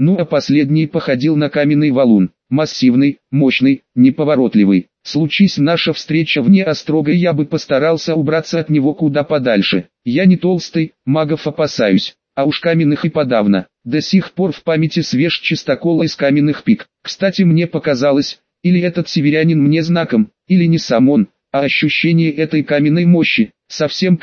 ну а последний походил на каменный валун, массивный, мощный, неповоротливый. Случись наша встреча вне острога, я бы постарался убраться от него куда подальше. Я не толстый, магов опасаюсь, а уж каменных и подавно. До сих пор в памяти свеж чистокол из каменных пик. Кстати, мне показалось, или этот северянин мне знаком, или не сам он, а ощущение этой каменной мощи, совсем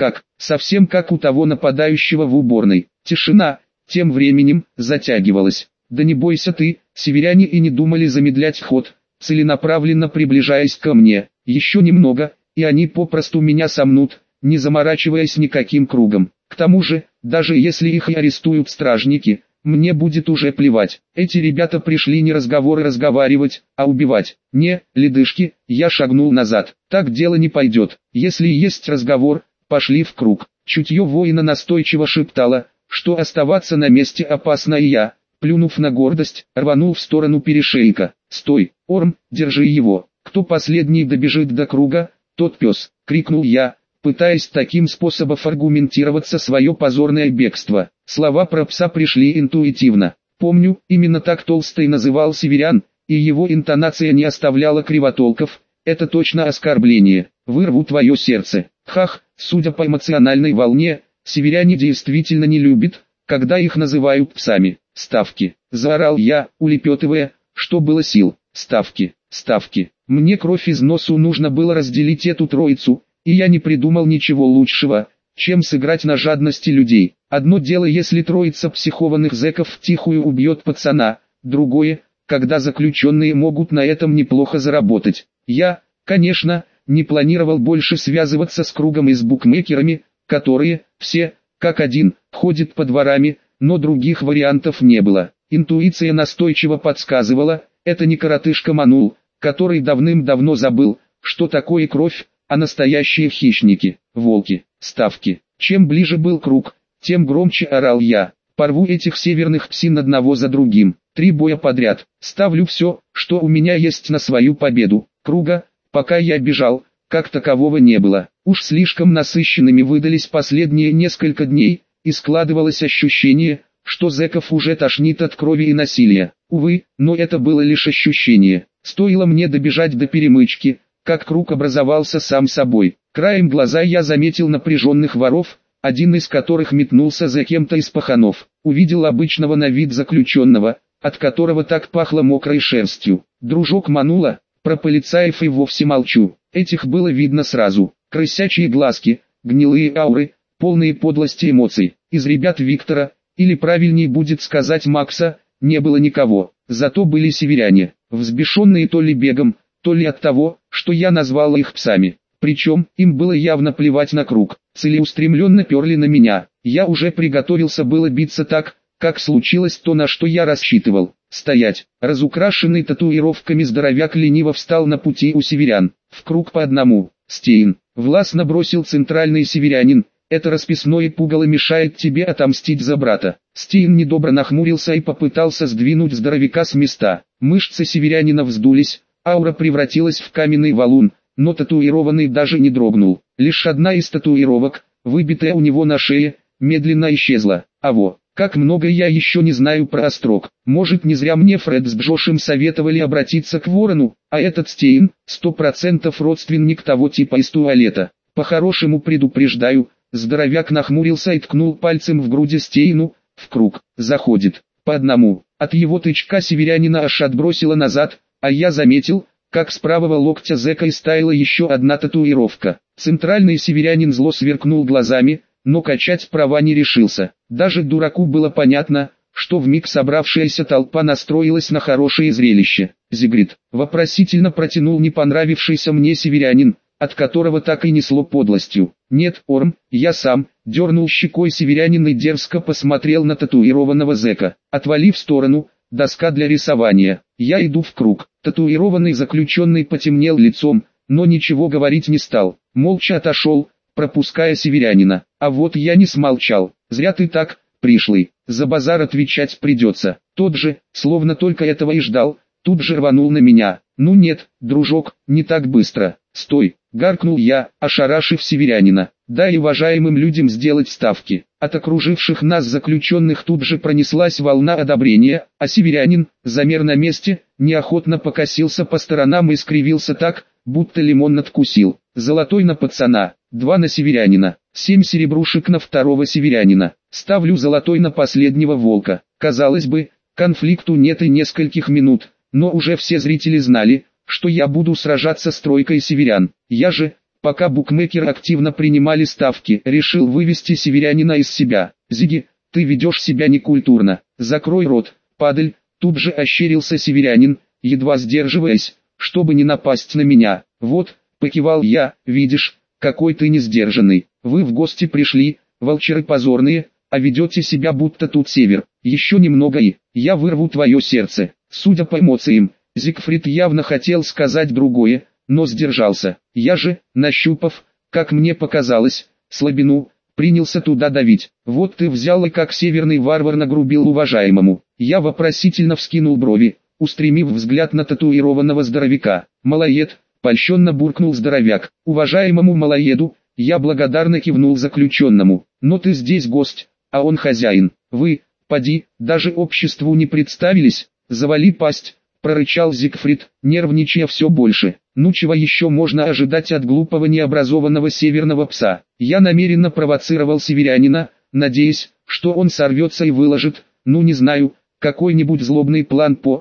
как у того нападающего в уборной. Тишина тем временем затягивалась. Да не бойся ты, северяне и не думали замедлять ход, целенаправленно приближаясь ко мне. Еще немного, и они попросту меня сомнут, не заморачиваясь никаким кругом. К тому же, даже если их и арестуют стражники, мне будет уже плевать. Эти ребята пришли не разговоры разговаривать, а убивать. Не, ледышки, я шагнул назад. Так дело не пойдет. Если есть разговор, пошли в круг. Чутье воина настойчиво шептало, что оставаться на месте опасно, и я, плюнув на гордость, рванул в сторону перешейка. «Стой, Орм, держи его! Кто последний добежит до круга, тот пес!» — крикнул я, пытаясь таким способом аргументироваться свое позорное бегство. Слова про пса пришли интуитивно. Помню, именно так Толстый называл северян, и его интонация не оставляла кривотолков. Это точно оскорбление. Вырву твое сердце. Хах, судя по эмоциональной волне, северяне действительно не любят, когда их называют псами. «Ставки!» — заорал я, улепетывая, что было сил. «Ставки! Ставки!» Мне кровь из носу нужно было разделить эту троицу, и я не придумал ничего лучшего, чем сыграть на жадности людей. Одно дело, если троица психованных зэков втихую убьет пацана, другое, когда заключенные могут на этом неплохо заработать. Я, конечно, не планировал больше связываться с кругом и с букмекерами, которые, все, как один, ходят по дворами, но других вариантов не было. Интуиция настойчиво подсказывала, это не коротышка Манул, который давным-давно забыл, что такое кровь, а настоящие хищники, волки. Ставки. Чем ближе был круг, тем громче орал я. Порву этих северных псин одного за другим. 3 боя подряд. Ставлю все, что у меня есть на свою победу. Круга, пока я бежал, как такового не было. Уж слишком насыщенными выдались последние несколько дней, и складывалось ощущение, что зэков уже тошнит от крови и насилия. Увы, но это было лишь ощущение. Стоило мне добежать до перемычки, как круг образовался сам собой. Краем глаза я заметил напряженных воров, один из которых метнулся за кем-то из паханов. Увидел обычного на вид заключенного, от которого так пахло мокрой шерстью. Дружок Манула, про полицаев и вовсе молчу. Этих было видно сразу. Крысячие глазки, гнилые ауры, полные подлости эмоций. Из ребят Виктора, или правильнее будет сказать Макса, не было никого. Зато были северяне, взбешенные то ли бегом, то ли от того, что я назвал их псами. Причем, им было явно плевать на круг, целеустремленно перли на меня. Я уже приготовился было биться так, как случилось то, на что я рассчитывал. Стоять. Разукрашенный татуировками здоровяк лениво встал на пути у северян. В круг по одному. «Стейн», — властно бросил центральный северянин, — «это расписное пугало мешает тебе отомстить за брата». Стейн недобро нахмурился и попытался сдвинуть здоровяка с места. Мышцы северянина вздулись, аура превратилась в каменный валун, но татуированный даже не дрогнул. Лишь одна из татуировок, выбитая у него на шее, медленно исчезла. Аво, как много я еще не знаю про острог. Может, не зря мне Фред с Джошем советовали обратиться к Ворону, а этот Стейн, 100% родственник того типа из туалета. По-хорошему предупреждаю. Здоровяк нахмурился и ткнул пальцем в груди Стейну. В круг. Заходит. По одному. От его тычка северянина аж отбросило назад, а я заметил, как с правого локтя зэка истаяла еще одна татуировка. Центральный северянин зло сверкнул глазами, но качать права не решился. Даже дураку было понятно, что вмиг собравшаяся толпа настроилась на хорошее зрелище. «Зигрид», — вопросительно протянул не понравившийся мне северянин, от которого так и несло подлостью. «Нет, Орм, я сам», — дернул щекой северянин и дерзко посмотрел на татуированного зэка. «Отвали в сторону, доска для рисования, я иду в круг». Татуированный заключенный потемнел лицом, но ничего говорить не стал, молча отошел, пропуская северянина. А вот я не смолчал. «Зря ты так, пришлый, за базар отвечать придется». Тот же, словно только этого и ждал, тут же рванул на меня. «Ну нет, дружок, не так быстро. Стой!» — гаркнул я, ошарашив северянина. да и уважаемым людям сделать ставки. От окруживших нас заключенных тут же пронеслась волна одобрения, а северянин, замер на месте, неохотно покосился по сторонам и скривился так, будто лимон надкусил. Золотой на пацана, 2 на северянина, 7 серебрушек на второго северянина. Ставлю золотой на последнего волка. Казалось бы, конфликту нет и нескольких минут, но уже все зрители знали, что я буду сражаться с тройкой северян. Я же, пока букмекеры активно принимали ставки, решил вывести северянина из себя. «Зиги, ты ведешь себя некультурно. Закрой рот, падаль!» Тут же ощерился северянин, едва сдерживаясь, чтобы не напасть на меня. «Вот», — покивал я, — «видишь, какой ты несдержанный. Вы в гости пришли, волчары позорные, а ведете себя будто тут север. Еще немного и я вырву твое сердце». Судя по эмоциям, Зигфрид явно хотел сказать другое, но сдержался. Я же, нащупав, как мне показалось, слабину, принялся туда давить. «Вот ты взял и как северный варвар нагрубил уважаемому». Я вопросительно вскинул брови, устремив взгляд на татуированного здоровяка. «Малоед», — польщенно буркнул здоровяк. «Уважаемому малоеду», — я благодарно кивнул заключенному. «Но ты здесь гость, а он хозяин. Вы, поди, даже обществу не представились. Завали пасть», — прорычал Зигфрид, нервничая все больше. «Ну чего еще можно ожидать от глупого необразованного северного пса?» Я намеренно провоцировал северянина, надеясь, что он сорвется и выложит, ну не знаю, какой-нибудь злобный план по,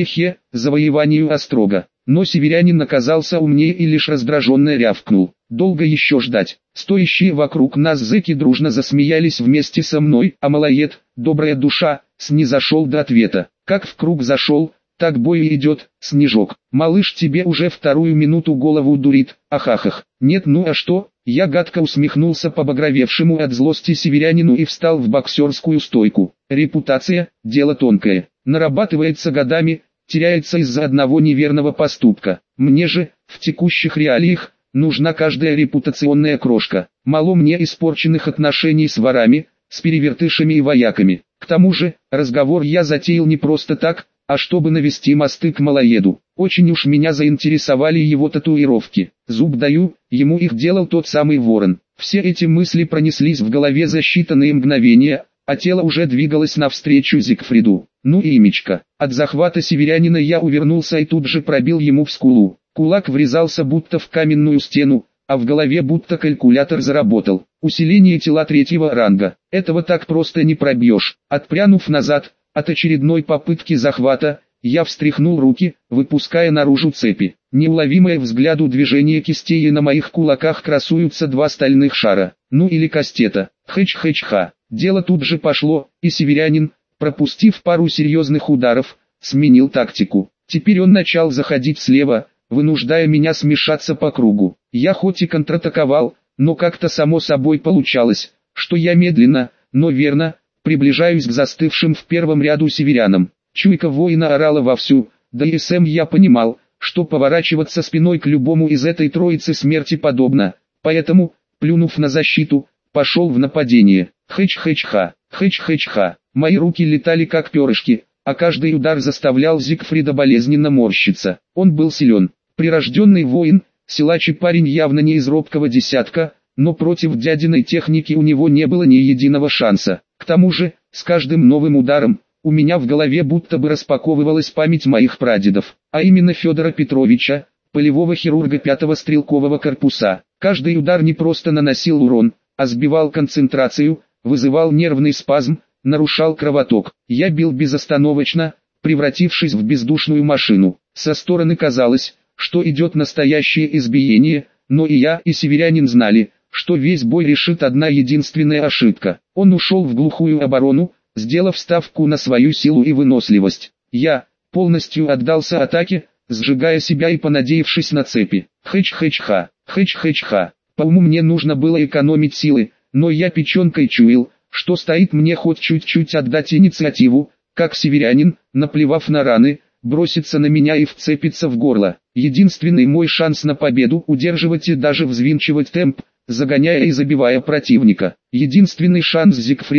завоеванию Острога. Но северянин оказался умнее и лишь раздраженно рявкнул. Долго еще ждать. Стоящие вокруг нас зэки дружно засмеялись вместе со мной, а малоед, добрая душа, снизошел до ответа. Как в круг зашел, так бой и идет, Снежок. Малыш тебе уже вторую минуту голову дурит, ахахах. Нет, ну а что? Я гадко усмехнулся побагровевшему от злости северянину и встал в боксерскую стойку. Репутация – дело тонкое, нарабатывается годами, теряется из-за одного неверного поступка. Мне же, в текущих реалиях, нужна каждая репутационная крошка. Мало мне испорченных отношений с ворами, с перевертышами и вояками. К тому же, разговор я затеял не просто так, а чтобы навести мосты к малоеду. Очень уж меня заинтересовали его татуировки. Зуб даю, ему их делал тот самый ворон. Все эти мысли пронеслись в голове за считанные мгновения, а тело уже двигалось навстречу Зигфриду. Ну и имечко. От захвата северянина я увернулся и тут же пробил ему в скулу. Кулак врезался будто в каменную стену, а в голове будто калькулятор заработал. Усиление тела 3-го ранга. Этого так просто не пробьешь. Отпрянув назад, от очередной попытки захвата, я встряхнул руки, выпуская наружу цепи. Неуловимое взгляду движение кистей, и на моих кулаках красуются 2 стальных шара. Ну или кастета. Хэч-хэч-ха. Дело тут же пошло, и северянин, пропустив пару серьезных ударов, сменил тактику. Теперь он начал заходить слева, вынуждая меня смешаться по кругу. Я хоть и контратаковал, но как-то само собой получалось, что я медленно, но верно, приближаюсь к застывшим в первом ряду северянам. Чуйка воина орала вовсю, да и сам я понимал, что поворачиваться спиной к любому из этой троицы смерти подобно. Поэтому, плюнув на защиту, пошел в нападение. Хэч-хэч-ха, хэч-хэч-ха. Мои руки летали как перышки, а каждый удар заставлял Зигфрида болезненно морщиться. Он был силен, прирожденный воин, силач и парень явно не из робкого десятка, но против дядиной техники у него не было ни единого шанса. К тому же, с каждым новым ударом, у меня в голове будто бы распаковывалась память моих прадедов, а именно Федора Петровича, полевого хирурга 5-го стрелкового корпуса. Каждый удар не просто наносил урон, а сбивал концентрацию, вызывал нервный спазм, нарушал кровоток. Я бил безостановочно, превратившись в бездушную машину. Со стороны казалось, что идет настоящее избиение, но и я, и северянин знали, что весь бой решит одна единственная ошибка. Он ушел в глухую оборону, сделав ставку на свою силу и выносливость. Я полностью отдался атаке, сжигая себя и понадеявшись на цепи. Хэч-хэч-ха, хэч-хэч-ха. По уму мне нужно было экономить силы, но я печенкой чуял, что стоит мне хоть чуть-чуть отдать инициативу, как северянин, наплевав на раны, бросится на меня и вцепится в горло. Единственный мой шанс на победу — удерживать и даже взвинчивать темп, загоняя и забивая противника. Единственный шанс Зигфрида —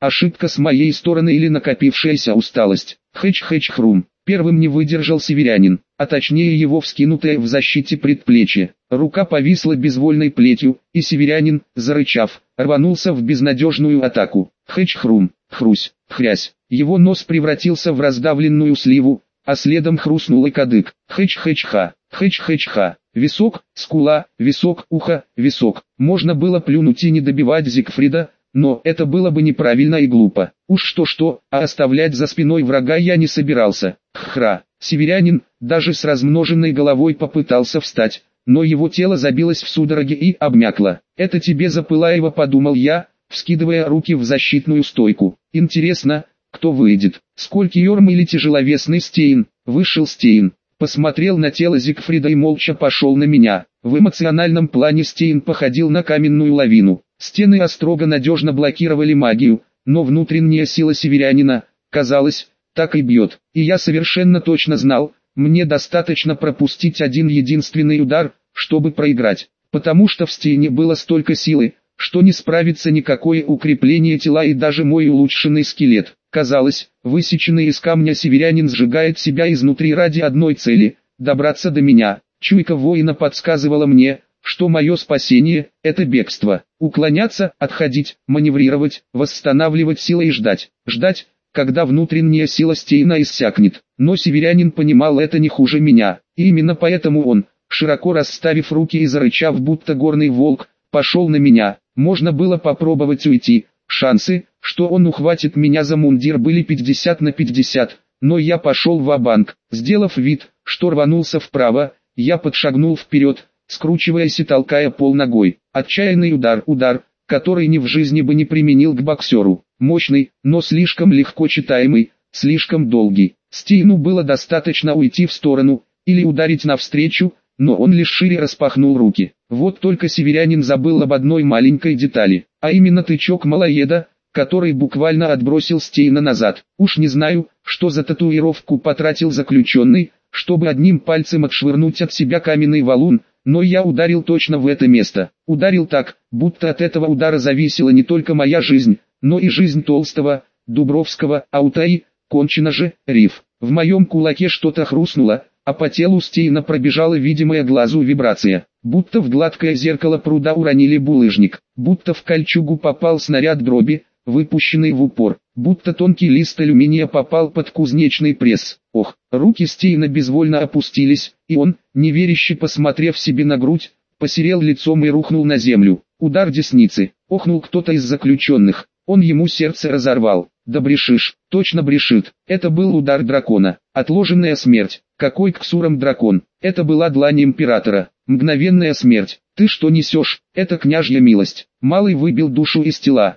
ошибка с моей стороны или накопившаяся усталость. Хэч-хэч-хрум. Первым не выдержал северянин, а точнее его вскинутое в защите предплечье. Рука повисла безвольной плетью, и северянин, зарычав, рванулся в безнадежную атаку. Хэч-хрум, хрусь, хрясь. Его нос превратился в раздавленную сливу, а следом хрустнул и кадык. Хэч-хэч-ха, хэч-хэч-ха. Висок, скула, висок, ухо, висок. Можно было плюнуть и не добивать Зигфрида, но это было бы неправильно и глупо. Уж что-что, а оставлять за спиной врага я не собирался. Хра. Северянин, даже с размноженной головой попытался встать, но его тело забилось в судороге и обмякло. «Это тебе за Пылаева», подумал я, вскидывая руки в защитную стойку. «Интересно, кто выйдет? Сколькиорм или тяжеловесный Стейн?» Вышел Стейн, посмотрел на тело Зигфрида и молча пошел на меня. В эмоциональном плане Стейн походил на каменную лавину. Стены острога надежно блокировали магию, но внутренняя сила северянина, казалось, так и бьет. И я совершенно точно знал, мне достаточно пропустить один единственный удар, чтобы проиграть. Потому что в Стейне было столько силы, что не справится никакое укрепление тела и даже мой улучшенный скелет. Казалось, высеченный из камня северянин сжигает себя изнутри ради одной цели – добраться до меня. Чуйка воина подсказывала мне, что мое спасение – это бегство. Уклоняться, отходить, маневрировать, восстанавливать силы и ждать. Ждать, когда внутренняя сила Стейна иссякнет. Но северянин понимал это не хуже меня. И именно поэтому он, широко расставив руки и зарычав будто горный волк, пошел на меня. Можно было попробовать уйти. Шансы, что он ухватит меня за мундир, были 50 на 50. Но я пошел ва-банк. Сделав вид, что рванулся вправо, я подшагнул вперед, скручиваясь и толкая пол ногой. Отчаянный удар, который ни в жизни бы не применил к боксеру. Мощный, но слишком легко читаемый, слишком долгий. Стейну было достаточно уйти в сторону, или ударить навстречу, но он лишь шире распахнул руки. Вот только северянин забыл об одной маленькой детали, а именно тычок малоеда, который буквально отбросил Стейна назад. Уж не знаю, что за татуировку потратил заключенный, чтобы одним пальцем отшвырнуть от себя каменный валун, но я ударил точно в это место. Ударил так, будто от этого удара зависела не только моя жизнь, но и жизнь Толстого, Дубровского, Аутай, кончено же, Риф. В моем кулаке что-то хрустнуло, а по телу Стейна пробежала видимая глазу вибрация. Будто в гладкое зеркало пруда уронили булыжник, будто в кольчугу попал снаряд дроби, выпущенный в упор, будто тонкий лист алюминия попал под кузнечный пресс. Ох, руки Стейна безвольно опустились, и он, неверяще посмотрев себе на грудь, посерел лицом и рухнул на землю. Удар десницы, охнул кто-то из заключенных, он ему сердце разорвал. Да брешишь, точно брешит, это был удар дракона, отложенная смерть. Какой Ксуром дракон, это была длань императора, мгновенная смерть. Ты что несешь, это княжья милость. Малый выбил душу из тела.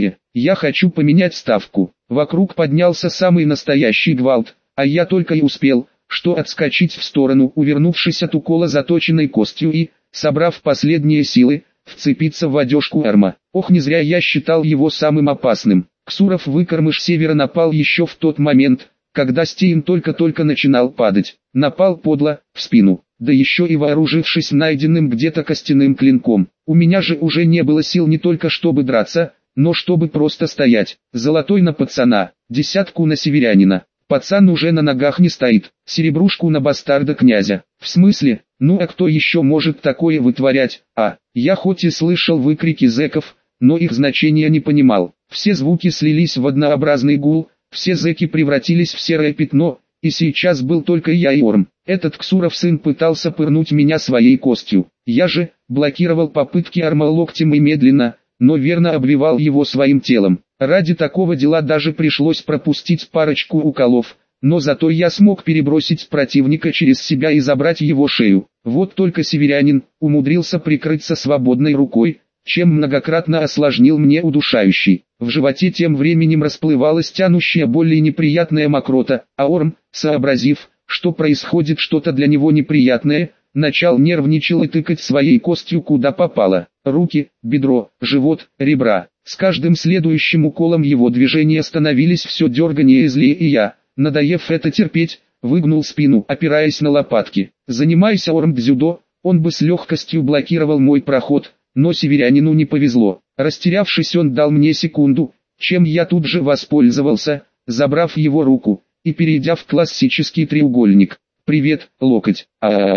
Я хочу поменять ставку. Вокруг поднялся самый настоящий гвалт, а я только и успел, что отскочить в сторону, увернувшись от укола заточенной костью и, собрав последние силы, вцепиться в одежку Эрма. Ох, не зря я считал его самым опасным. Ксуров выкормыш севера напал еще в тот момент, когда Стейн только-только начинал падать. Напал подло, в спину, да еще и вооружившись найденным где-то костяным клинком. У меня же уже не было сил не только чтобы драться, но чтобы просто стоять. Золотой на пацана, десятку на северянина. Пацан уже на ногах не стоит, серебрушку на бастарда князя. В смысле, ну а кто еще может такое вытворять? Я хоть и слышал выкрики зэков, но их значения не понимал. Все звуки слились в однообразный гул, все зэки превратились в серое пятно, и сейчас был только я и Орм. Этот Ксуров сын пытался пырнуть меня своей костью. Я же блокировал попытки Орма локтем и медленно, но верно обвивал его своим телом. Ради такого дела даже пришлось пропустить парочку уколов, но зато я смог перебросить противника через себя и забрать его шею. Вот только северянин умудрился прикрыться свободной рукой, чем многократно осложнил мне удушающий. В животе тем временем расплывалась тянущая боль и неприятная мокрота, а Орм, сообразив, что происходит что-то для него неприятное, начал нервничать и тыкать своей костью куда попало. Руки, бедро, живот, ребра. С каждым следующим уколом его движения становились все дерганнее и злее, и я, надоев это терпеть, выгнул спину, опираясь на лопатки. Занимайся Орм дзюдо, он бы с легкостью блокировал мой проход, но северянину не повезло. Растерявшись, он дал мне секунду, чем я тут же воспользовался, забрав его руку и перейдя в классический треугольник. «Привет, локоть!»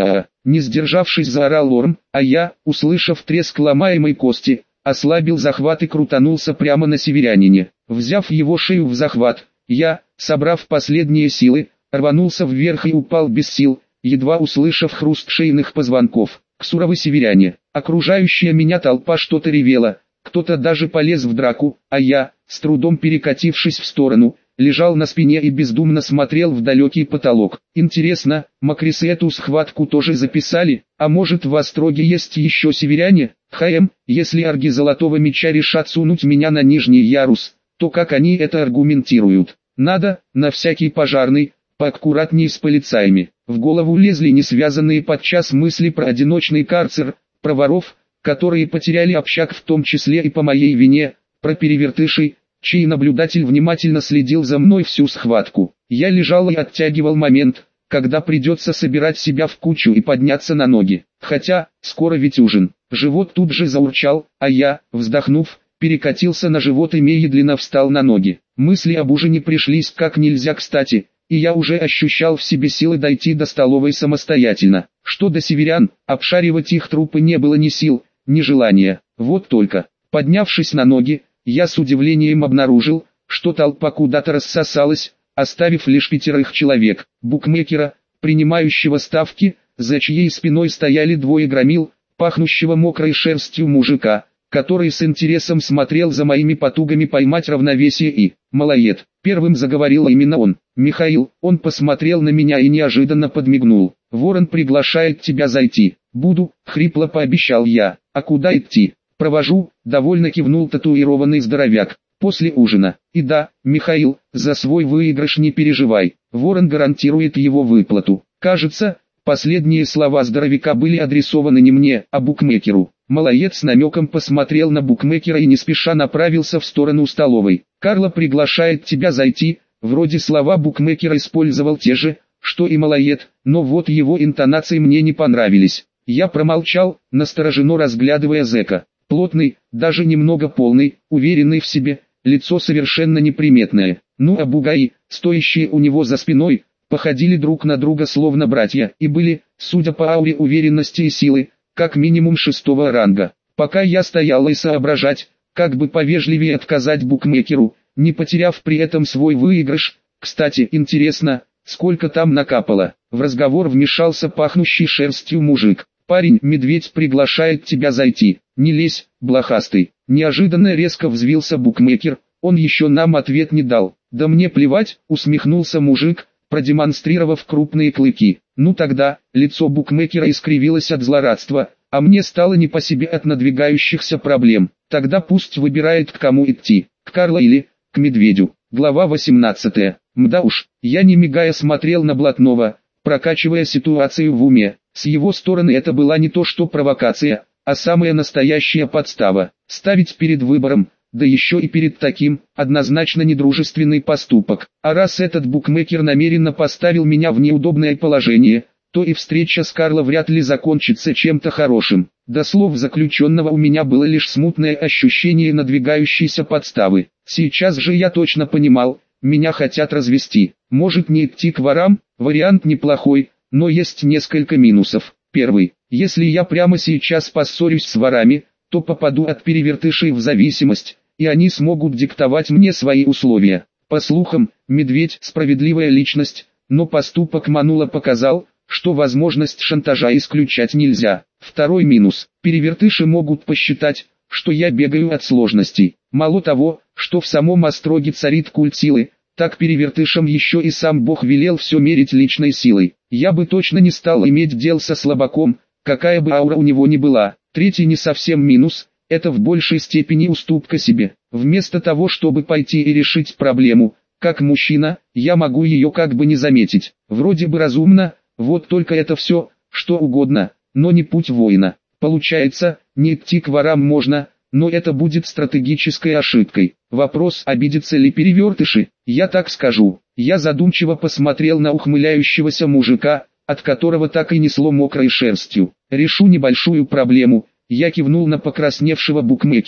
Не сдержавшись, заорал Орм, а я, услышав треск ломаемой кости, ослабил захват и крутанулся прямо на северянине. Взяв его шею в захват, я, собрав последние силы, рванулся вверх и упал без сил, едва услышав хруст шейных позвонков. Ксуровы северяне, окружающая меня толпа что-то ревела, кто-то даже полез в драку, а я, с трудом перекатившись в сторону, лежал на спине и бездумно смотрел в далекий потолок. Интересно, макрисы эту схватку тоже записали, а может в Остроге есть еще северяне? Если арги Золотого Меча решат сунуть меня на нижний ярус, то как они это аргументируют? Надо, на всякий пожарный, поаккуратней с полицаями. В голову лезли несвязанные подчас мысли про одиночный карцер, про воров, которые потеряли общак в том числе и по моей вине, про перевертышей, чей наблюдатель внимательно следил за мной всю схватку. Я лежал и оттягивал момент, когда придется собирать себя в кучу и подняться на ноги. Хотя, скоро ведь ужин. Живот тут же заурчал, а я, вздохнув, перекатился на живот и медленно встал на ноги. Мысли об ужине пришлись как нельзя кстати, и я уже ощущал в себе силы дойти до столовой самостоятельно. Что до северян, обшаривать их трупы не было ни сил, ни желания. Вот только, поднявшись на ноги, я с удивлением обнаружил, что толпа куда-то рассосалась, оставив лишь 5 человек. Букмекера, принимающего ставки, за чьей спиной стояли 2 громил, пахнущего мокрой шерстью мужика, который с интересом смотрел за моими потугами поймать равновесие и, малоед, первым заговорил именно он. «Михаил», он посмотрел на меня и неожиданно подмигнул. «Ворон приглашает тебя зайти». «Буду», хрипло пообещал я. «А куда идти?» «Провожу», довольно кивнул татуированный здоровяк. «После ужина». «И да, Михаил, за свой выигрыш не переживай, Ворон гарантирует его выплату». Кажется, последние слова здоровяка были адресованы не мне, а букмекеру. Малоед с намеком посмотрел на букмекера и не спеша направился в сторону столовой. «Карло приглашает тебя зайти», вроде слова букмекера использовал те же, что и малоед, но вот его интонации мне не понравились. Я промолчал, настороженно разглядывая зэка. Плотный, даже немного полный, уверенный в себе, лицо совершенно неприметное. Ну а бугаи, стоящие у него за спиной, походили друг на друга словно братья и были, судя по ауре уверенности и силы, как минимум 6-го ранга. Пока я стоял и соображать, как бы повежливее отказать букмекеру, не потеряв при этом свой выигрыш. Кстати, интересно, сколько там накапало. В разговор вмешался пахнущий шерстью мужик. «Парень, медведь приглашает тебя зайти. Не лезь, блохастый». Неожиданно резко взвился букмекер, он еще нам ответ не дал. «Да мне плевать», усмехнулся мужик, продемонстрировав крупные клыки. Ну тогда, лицо букмекера искривилось от злорадства, а мне стало не по себе от надвигающихся проблем. Тогда пусть выбирает, к кому идти, к Карло или к медведю. Глава 18. Мда уж, я не мигая смотрел на блатного, прокачивая ситуацию в уме. С его стороны это была не то что провокация, а самая настоящая подстава. Ставить перед выбором, да еще и перед таким, однозначно недружественный поступок. А раз этот букмекер намеренно поставил меня в неудобное положение, то и встреча с Карло вряд ли закончится чем-то хорошим. До слов заключенного у меня было лишь смутное ощущение надвигающейся подставы. Сейчас же я точно понимал, меня хотят развести. Может не идти к ворам, вариант неплохой, но есть несколько минусов. Первый, если я прямо сейчас поссорюсь с ворами, то попаду от перевертышей в зависимость, и они смогут диктовать мне свои условия. По слухам, медведь – справедливая личность, но поступок Манула показал, что возможность шантажа исключать нельзя. Второй минус – перевертыши могут посчитать, что я бегаю от сложностей. Мало того, что в самом Остроге царит культ силы, так перевертышам еще и сам Бог велел все мерить личной силой. Я бы точно не стал иметь дел со слабаком, какая бы аура у него ни была. Третий не совсем минус, это в большей степени уступка себе. Вместо того, чтобы пойти и решить проблему, как мужчина, я могу ее как бы не заметить. Вроде бы разумно, вот только это все, что угодно, но не путь воина. Получается, не идти к ворам можно, но это будет стратегической ошибкой. Вопрос, обидятся ли перевертыши, я так скажу. Я задумчиво посмотрел на ухмыляющегося мужика, от которого так и несло мокрой шерстью. Решу небольшую проблему. Я кивнул на покрасневшего букмекера,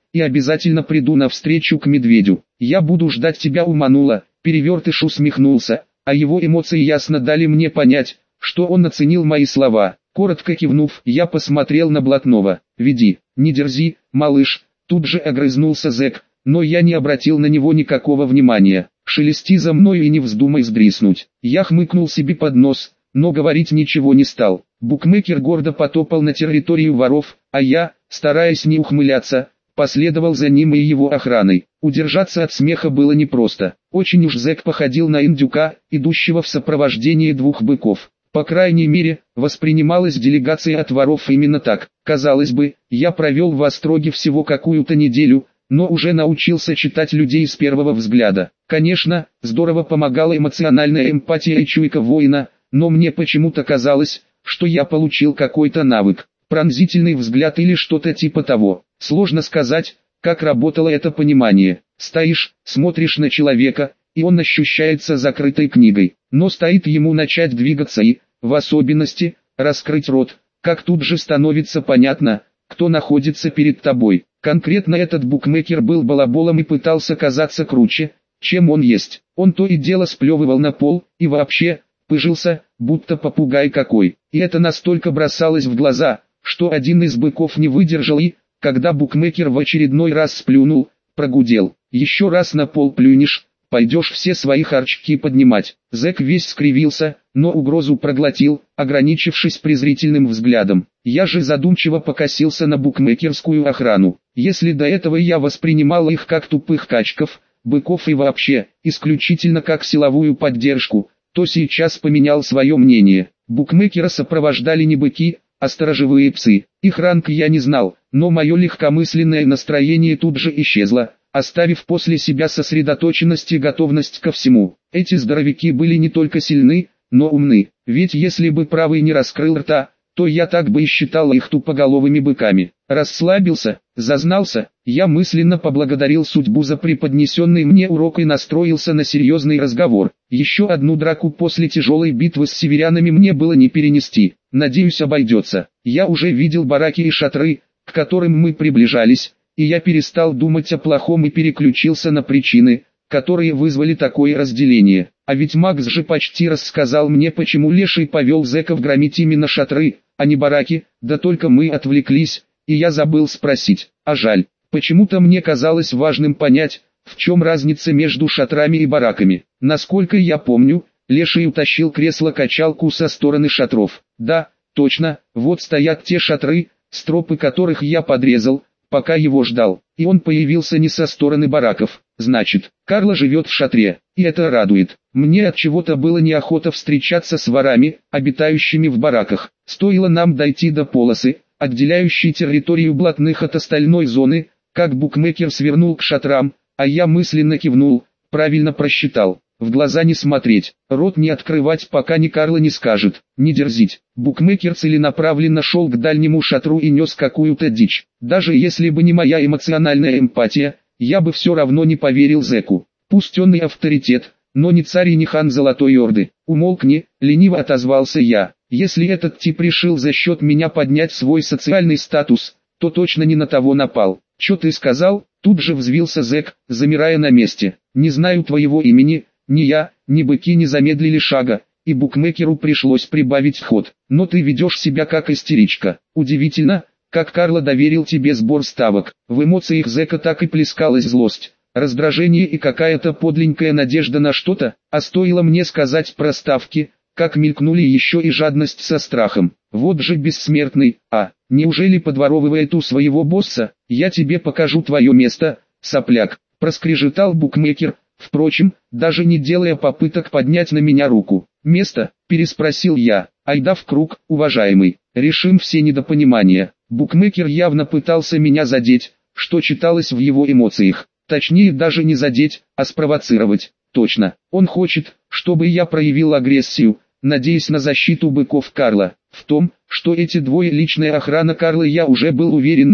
и обязательно приду навстречу к медведю. Я буду ждать тебя у Манула». Перевертыш усмехнулся, а его эмоции ясно дали мне понять, что он оценил мои слова. Коротко кивнув, я посмотрел на блатного. «Веди, не дерзи, малыш», тут же огрызнулся зэк, но я не обратил на него никакого внимания. «Шелести за мной и не вздумай сдриснуть». Я хмыкнул себе под нос, но говорить ничего не стал. Букмекер гордо потопал на территорию воров, а я, стараясь не ухмыляться, последовал за ним и его охраной. Удержаться от смеха было непросто. Очень уж зэк походил на индюка, идущего в сопровождении двух быков. По крайней мере, воспринималась делегация от воров именно так. Казалось бы, я провел в Остроге всего какую-то неделю, но уже научился читать людей с первого взгляда. Конечно, здорово помогала эмоциональная эмпатия и чуйка воина, но мне почему-то казалось, что я получил какой-то навык, пронзительный взгляд или что-то типа того. Сложно сказать, как работало это понимание. Стоишь, смотришь на человека, и он ощущается закрытой книгой, но стоит ему начать двигаться и, в особенности, раскрыть рот, как тут же становится понятно, кто находится перед тобой. Конкретно этот букмекер был балаболом и пытался казаться круче, чем он есть. Он то и дело сплевывал на пол, и вообще, пыжился, будто попугай какой. И это настолько бросалось в глаза, что один из быков не выдержал и, когда букмекер в очередной раз сплюнул, прогудел: «Еще раз на пол плюнешь, пойдешь все свои харчки поднимать». Зэк весь скривился, но угрозу проглотил, ограничившись презрительным взглядом. Я же задумчиво покосился на букмекерскую охрану. Если до этого я воспринимал их как тупых качков, быков и вообще, исключительно как силовую поддержку, то сейчас поменял свое мнение. Букмекера сопровождали не быки, а сторожевые псы. Их ранг я не знал, но мое легкомысленное настроение тут же исчезло, оставив после себя сосредоточенность и готовность ко всему. Эти здоровяки были не только сильны, но умны, ведь если бы правый не раскрыл рта, то я так бы и считал их тупоголовыми быками. Расслабился, зазнался, я мысленно поблагодарил судьбу за преподнесенный мне урок и настроился на серьезный разговор. Еще одну драку после тяжелой битвы с северянами мне было не перенести, надеюсь обойдется. Я уже видел бараки и шатры, к которым мы приближались, и я перестал думать о плохом и переключился на причины, которые вызвали такое разделение. А ведь Макс же почти рассказал мне, почему Леший повел зэков громить именно шатры, а не бараки, да только мы отвлеклись, и я забыл спросить. А жаль, почему-то мне казалось важным понять, в чем разница между шатрами и бараками. Насколько я помню, Леший утащил кресло-качалку со стороны шатров. Да, точно, вот стоят те шатры, стропы которых я подрезал, пока его ждал, и он появился не со стороны бараков. Значит, Карла живет в шатре, и это радует. Мне от чего-то было неохота встречаться с ворами, обитающими в бараках. Стоило нам дойти до полосы, отделяющей территорию блатных от остальной зоны, как букмекер свернул к шатрам, а я мысленно кивнул, правильно просчитал. В глаза не смотреть, рот не открывать, пока ни Карла не скажет, не дерзить. Букмекер целенаправленно шел к дальнему шатру и нес какую-то дичь. Даже если бы не моя эмоциональная эмпатия, я бы все равно не поверил зэку. Пусть он и авторитет, но не царь и не хан Золотой Орды. Умолкни, лениво отозвался я. Если этот тип решил за счет меня поднять свой социальный статус, то точно не на того напал. Чё ты сказал? Тут же взвился зэк, замирая на месте. Не знаю твоего имени. Ни я, ни быки не замедлили шага, и букмекеру пришлось прибавить ход. Но ты ведешь себя как истеричка. Удивительно, как Карла доверил тебе сбор ставок. В эмоциях зэка так и плескалась злость, раздражение и какая-то подленькая надежда на что-то, а стоило мне сказать про ставки, как мелькнули еще и жадность со страхом. Вот же бессмертный, неужели подворовывает у своего босса? Я тебе покажу твое место, сопляк, проскрежетал букмекер, впрочем, даже не делая попыток поднять на меня руку. «Место?» – переспросил я. «Айда в круг, уважаемый, решим все недопонимания». Букмекер явно пытался меня задеть, что читалось в его эмоциях. Точнее даже не задеть, а спровоцировать. Точно, он хочет, чтобы я проявил агрессию, надеясь на защиту быков Карла. В том, что эти двое личная охрана Карла, я уже был уверен на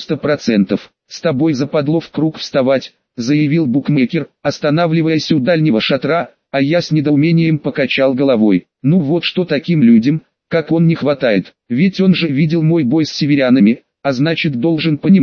90%. «С тобой западло в круг вставать», — заявил букмекер, останавливаясь у дальнего шатра, а я с недоумением покачал головой. Ну вот что таким людям, как он, не хватает, ведь он же видел мой бой с северянами, а значит должен понимать,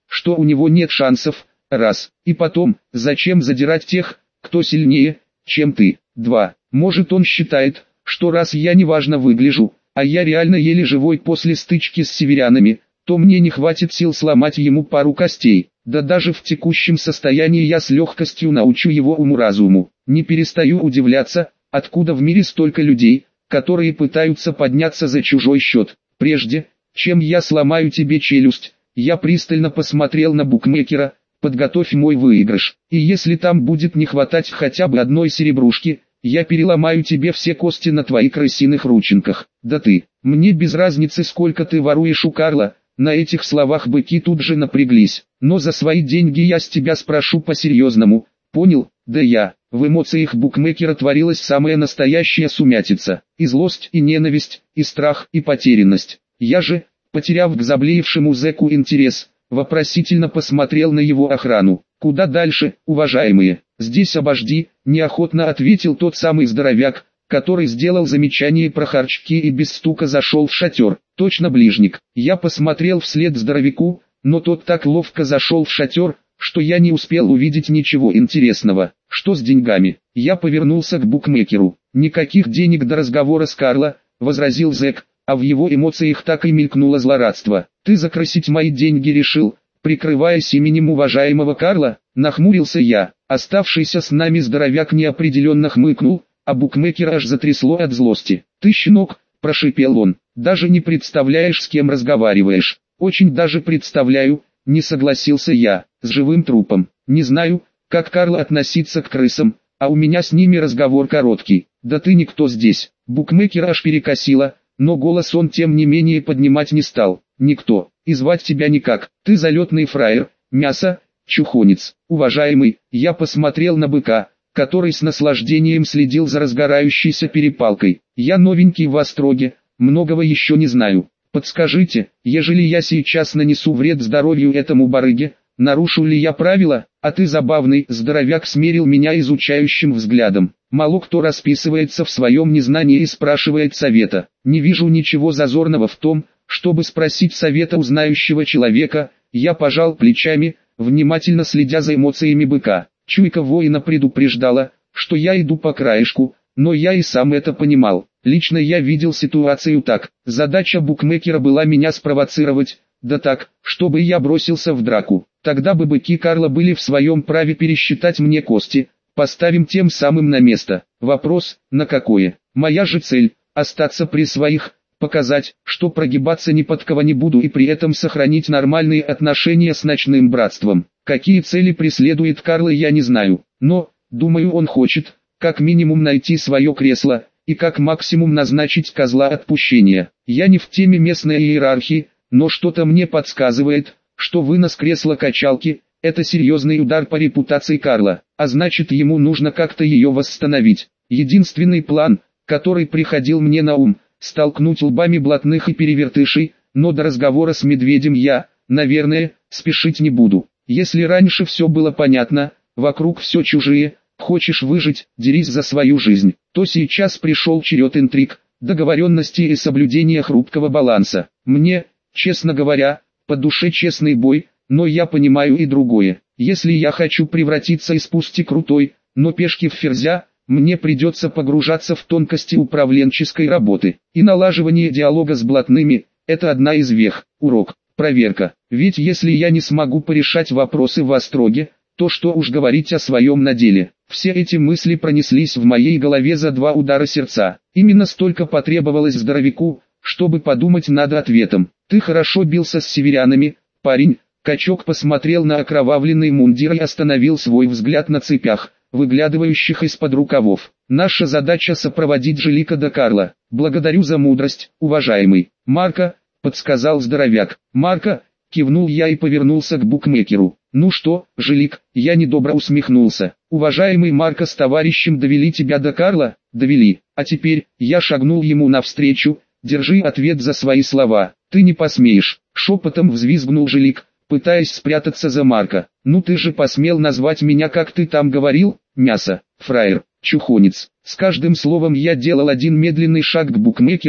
что у него нет шансов, раз. И потом, зачем задирать тех, кто сильнее, чем ты, два. Может он считает, что раз я неважно выгляжу, а я реально еле живой после стычки с северянами, то мне не хватит сил сломать ему пару костей. Да даже в текущем состоянии я с легкостью научу его уму-разуму. Не перестаю удивляться, откуда в мире столько людей, которые пытаются подняться за чужой счет. Прежде, чем я сломаю тебе челюсть, я пристально посмотрел на букмекера, подготовь мой выигрыш. И если там будет не хватать хотя бы одной серебрушки, я переломаю тебе все кости на твоих крысиных рученках. Да ты, мне без разницы сколько ты воруешь у Карла. На этих словах быки тут же напряглись. Но за свои деньги я с тебя спрошу по-серьезному, понял? Да я. В эмоциях букмекера творилась самая настоящая сумятица. И злость, и ненависть, и страх, и потерянность. Я же, потеряв к заблеевшему зэку интерес, вопросительно посмотрел на его охрану. Куда дальше, уважаемые? Здесь обожди, неохотно ответил тот самый здоровяк, который сделал замечание про харчки и без стука зашел в шатер. Точно ближник. Я посмотрел вслед здоровяку, но тот так ловко зашел в шатер, что я не успел увидеть ничего интересного. Что с деньгами? Я повернулся к букмекеру. Никаких денег до разговора с Карло, возразил зэк, а в его эмоциях так и мелькнуло злорадство. Ты закрасить мои деньги решил, прикрываясь именем уважаемого Карла? Нахмурился я. Оставшийся с нами здоровяк неопределенно хмыкнул, а букмекера аж затрясло от злости. «Ты, щенок», – прошипел он, – «даже не представляешь, с кем разговариваешь». «Очень даже представляю», – не согласился я, – «с живым трупом. Не знаю, как Карл относится к крысам, а у меня с ними разговор короткий. Да ты никто здесь». Букмекера аж перекосило, но голос он тем не менее поднимать не стал. «Никто, и звать тебя никак, ты залетный фраер, мясо, чухонец». «Уважаемый», я посмотрел на быка, который с наслаждением следил за разгорающейся перепалкой. «Я новенький в Остроге, многого еще не знаю. Подскажите, ежели я сейчас нанесу вред здоровью этому барыге, нарушу ли я правила?» «А ты забавный», здоровяк смерил меня изучающим взглядом. Мало кто расписывается в своем незнании и спрашивает совета. Не вижу ничего зазорного в том, чтобы спросить совета у знающего человека. Я пожал плечами, внимательно следя за эмоциями быка. Чуйка воина предупреждала, что я иду по краешку, но я и сам это понимал. Лично я видел ситуацию так. Задача букмекера была меня спровоцировать, да так, чтобы я бросился в драку. Тогда бы быки Карла были в своем праве пересчитать мне кости, поставим тем самым на место. Вопрос, на какое? Моя же цель – остаться при своих, показать, что прогибаться ни под кого не буду и при этом сохранить нормальные отношения с ночным братством. Какие цели преследует Карл, я не знаю, но, думаю, он хочет, как минимум найти свое кресло, и как максимум назначить козла отпущения. Я не в теме местной иерархии, но что-то мне подсказывает, что вынос кресла-качалки – это серьезный удар по репутации Карла, а значит ему нужно как-то ее восстановить. Единственный план, который приходил мне на ум – столкнуть лбами блатных и перевертышей, но до разговора с медведем я, наверное, спешить не буду. Если раньше все было понятно, вокруг все чужие, хочешь выжить, дерись за свою жизнь, то сейчас пришел черед интриг, договоренности и соблюдения хрупкого баланса. Мне, честно говоря, по душе честный бой, но я понимаю и другое. Если я хочу превратиться из пусти крутой, но пешки в ферзя, мне придется погружаться в тонкости управленческой работы. И налаживание диалога с блатными – это одна из вех, урок, проверка. Ведь если я не смогу порешать вопросы в Остроге, то что уж говорить о своем наделе. Все эти мысли пронеслись в моей голове за 2 удара сердца. Именно столько потребовалось здоровяку, чтобы подумать над ответом. «Ты хорошо бился с северянами, парень». Качок посмотрел на окровавленный мундир и остановил свой взгляд на цепях, выглядывающих из-под рукавов. «Наша задача сопроводить Желика до Карла. Благодарю за мудрость, уважаемый». «Марка», — подсказал здоровяк. «Марка», — кивнул я и повернулся к букмекеру. «Ну что, Желик?» — я недобро усмехнулся. «Уважаемый Марка с товарищем довели тебя до Карла?» «Довели. А теперь...» — я шагнул ему навстречу. «Держи ответ за свои слова. Ты не посмеешь», — шепотом взвизгнул Желик, пытаясь спрятаться за Марка. «Ну ты же посмел назвать меня, как ты там говорил, мясо, фраер, чухонец». С каждым словом я делал один медленный шаг к букмекеру,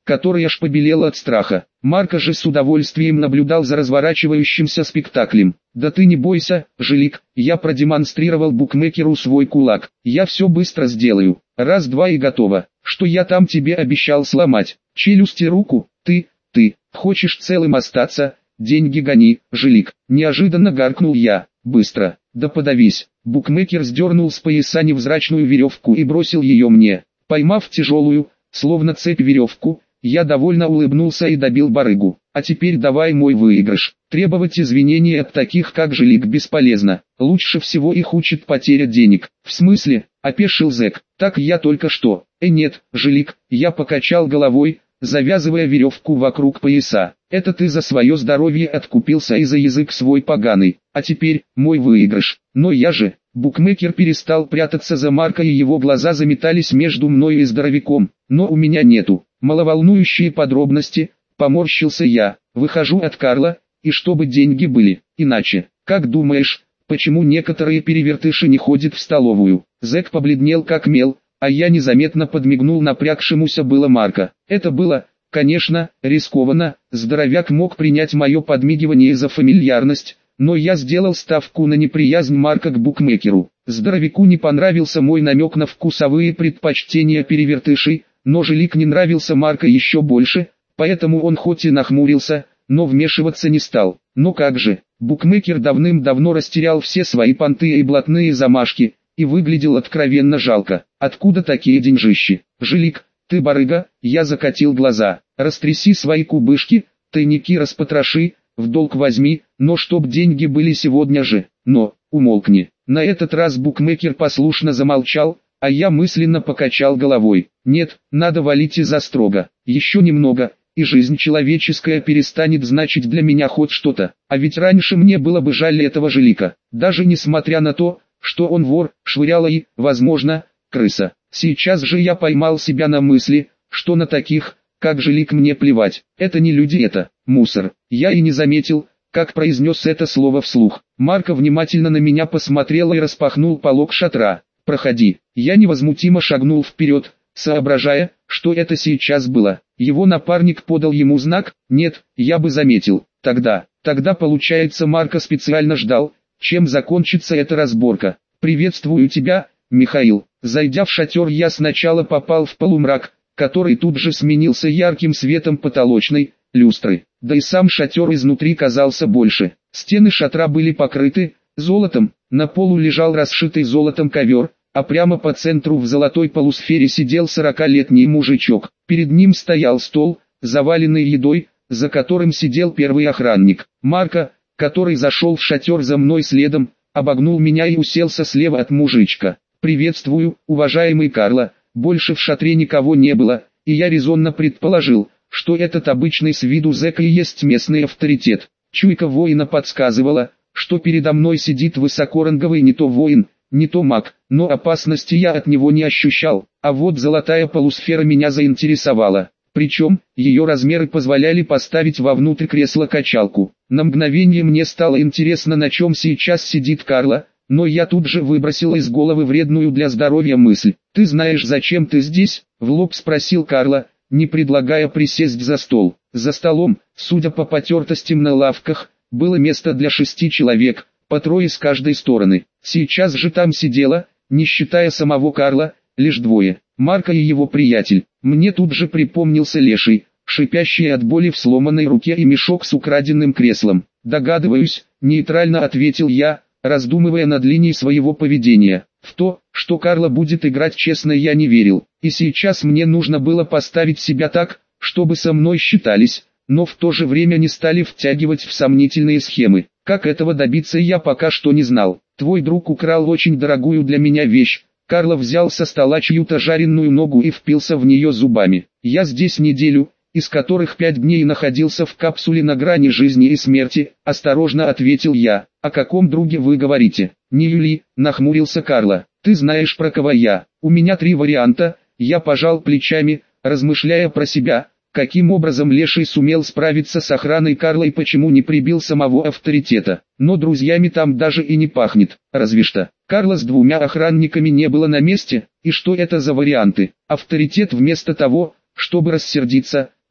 который аж побелел от страха. Марко же с удовольствием наблюдал за разворачивающимся спектаклем. «Да ты не бойся, Жилик», я продемонстрировал букмекеру свой кулак. «Я все быстро сделаю. Раз-два и готово. Что я там тебе обещал сломать? Челюсть и руку? Ты хочешь целым остаться? Деньги гони, Жилик». Неожиданно гаркнул я. «Быстро, да подавись». Букмекер сдернул с пояса невзрачную веревку и бросил ее мне. Поймав тяжелую, словно цепь веревку, я довольно улыбнулся и добил барыгу. «А теперь давай мой выигрыш». Требовать извинений от таких как Жилик бесполезно. Лучше всего их учит потеря денег. «В смысле?» – опешил зэк. «Так я только что». Нет, Жилик», – я покачал головой, завязывая веревку вокруг пояса. «Это ты за свое здоровье откупился и за язык свой поганый. А теперь, мой выигрыш». «Но я же...» Букмекер перестал прятаться за Марко, и его глаза заметались между мною и здоровяком. «Но у меня нету». Маловолнующие подробности, поморщился я. «Выхожу от Карла, и чтобы деньги были. Иначе, как думаешь, почему некоторые перевертыши не ходят в столовую?» Зэк побледнел как мел, а я незаметно подмигнул напрягшемуся было Марко. Это было, конечно, рискованно. Здоровяк мог принять мое подмигивание за фамильярность, но я сделал ставку на неприязнь Марка к букмекеру. Здоровяку не понравился мой намек на вкусовые предпочтения перевертышей, но Жилик не нравился Марко еще больше, поэтому он хоть и нахмурился, но вмешиваться не стал. Но как же, букмекер давным-давно растерял все свои понты и блатные замашки, и выглядел откровенно жалко. «Откуда такие деньжищи? Жилик, ты барыга?» Я закатил глаза. «Растряси свои кубышки, тайники распотроши, в долг возьми, но чтоб деньги были сегодня же». «Но, умолкни». На этот раз букмекер послушно замолчал, а я мысленно покачал головой. «Нет, надо валить из-за строго. Еще немного, и жизнь человеческая перестанет значить для меня хоть что-то. А ведь раньше мне было бы жаль этого Жилика, даже несмотря на то, что он вор, швыряла и, возможно, крыса. Сейчас же я поймал себя на мысли, что на таких, как Жилик, мне плевать. Это не люди, это мусор». Я и не заметил, как произнес это слово вслух. Марко внимательно на меня посмотрел и распахнул полог шатра. «Проходи». Я невозмутимо шагнул вперед, соображая, что это сейчас было. Его напарник подал ему знак. Нет, я бы заметил. Тогда получается, Марко специально ждал, чем закончится эта разборка. «Приветствую тебя, Михаил». Зайдя в шатер, я сначала попал в полумрак, который тут же сменился ярким светом потолочной люстры. Да и сам шатер изнутри казался больше. Стены шатра были покрыты золотом, на полу лежал расшитый золотом ковер, а прямо по центру в золотой полусфере сидел 40-летний мужичок. Перед ним стоял стол, заваленный едой, за которым сидел первый охранник. Марко, который зашел в шатер за мной следом, обогнул меня и уселся слева от мужичка. «Приветствую, уважаемый Карло». Больше в шатре никого не было, и я резонно предположил, что этот обычный с виду зэк и есть местный авторитет. Чуйка воина подсказывала, что передо мной сидит высокоранговый не то воин, не то маг, но опасности я от него не ощущал, а вот золотая полусфера меня заинтересовала. Причем, ее размеры позволяли поставить вовнутрь кресло-качалку. На мгновение мне стало интересно, на чем сейчас сидит Карло, но я тут же выбросил из головы вредную для здоровья мысль. «Ты знаешь, зачем ты здесь?» — в лоб спросил Карло, не предлагая присесть за стол. За столом, судя по потертостям на лавках, было место для 6 человек, по 3 с каждой стороны. Сейчас же там сидело, не считая самого Карла, лишь 2. Марко и его приятель. Мне тут же припомнился леший, шипящий от боли в сломанной руке, и мешок с украденным креслом. «Догадываюсь», — нейтрально ответил я, раздумывая над линией своего поведения. В то, что Карло будет играть честно, я не верил. И сейчас мне нужно было поставить себя так, чтобы со мной считались, но в то же время не стали втягивать в сомнительные схемы. Как этого добиться, я пока что не знал. «Твой друг украл очень дорогую для меня вещь». Карло взял со стола чью-то жареную ногу и впился в нее зубами. «Я здесь неделю, из которых 5 дней находился в капсуле на грани жизни и смерти», — осторожно ответил я. «О каком друге вы говорите?» «Не Юли», — нахмурился Карло. «Ты знаешь, про кого я. У меня 3 варианта». Я пожал плечами, размышляя про себя, каким образом леший сумел справиться с охраной Карла и почему не прибил самого авторитета. Но друзьями там даже и не пахнет, разве что. Карла с 2 охранниками не было на месте, и что это за варианты? Авторитет вместо того, чтобы рассердиться,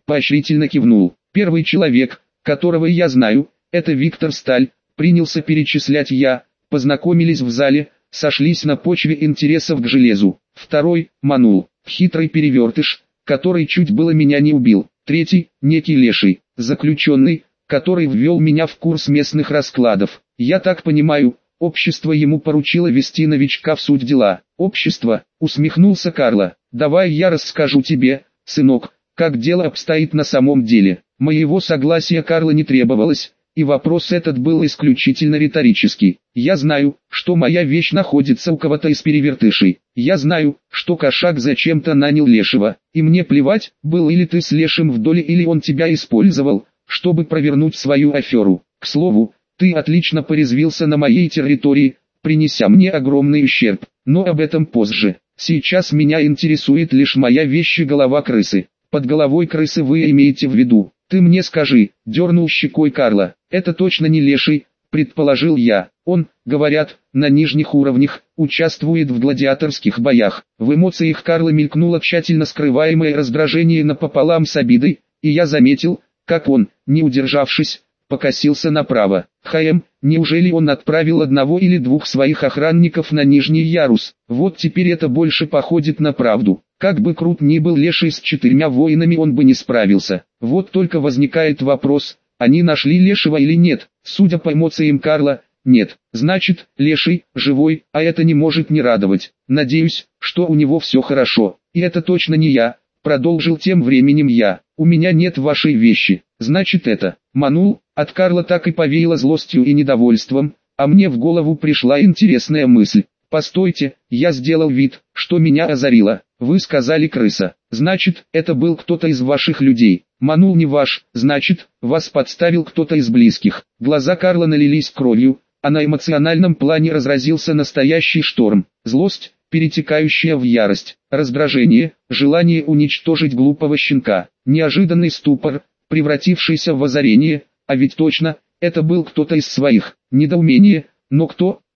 поощрительно кивнул. Первый человек, которого я знаю, это Виктор Сталь, принялся перечислять я. Познакомились в зале, сошлись на почве интересов к железу. Второй – Манул, хитрый перевертыш, который чуть было меня не убил. Третий – некий леший, заключенный, который ввел меня в курс местных раскладов. Я так понимаю, общество ему поручило вести новичка в суть дела. Общество, усмехнулся Карло. Давай я расскажу тебе, сынок, как дело обстоит на самом деле. Моего согласия Карло не требовалось, и вопрос этот был исключительно риторический. Я знаю, что моя вещь находится у кого-то из перевертышей. Я знаю, что Кошак зачем-то нанял Лешего, и мне плевать, был или ты с Лешим в доле или он тебя использовал, чтобы провернуть свою аферу. К слову, ты отлично порезвился на моей территории, принеся мне огромный ущерб, но об этом позже. Сейчас меня интересует лишь моя вещь и голова крысы. Под головой крысы вы имеете в виду? Ты мне скажи, дернул щекой Карло. Это точно не леший, предположил я. Он, говорят, на нижних уровнях, участвует в гладиаторских боях. В эмоциях Карло мелькнуло тщательно скрываемое раздражение напополам с обидой, и я заметил, как он, не удержавшись, покосился направо. Неужели он отправил одного или двух своих охранников на нижний ярус? Вот теперь это больше походит на правду. Как бы крут ни был леший с 4 воинами, он бы не справился. Вот только возникает вопрос, они нашли лешего или нет? Судя по эмоциям Карло, нет. Значит, леший, живой, а это не может не радовать. Надеюсь, что у него все хорошо. И это точно не я, продолжил тем временем я. У меня нет вашей вещи. Значит это, Манул. От Карло так и повеяло злостью и недовольством, а мне в голову пришла интересная мысль. Постойте, я сделал вид, что меня озарило. Вы сказали крыса, значит, это был кто-то из ваших людей. Манул не ваш, значит, вас подставил кто-то из близких. Глаза Карло налились кровью, а на эмоциональном плане разразился настоящий шторм. Злость, перетекающая в ярость, раздражение, желание уничтожить глупого щенка, неожиданный ступор, превратившийся в озарение, а ведь точно, это был кто-то из своих, недоумение, но кто,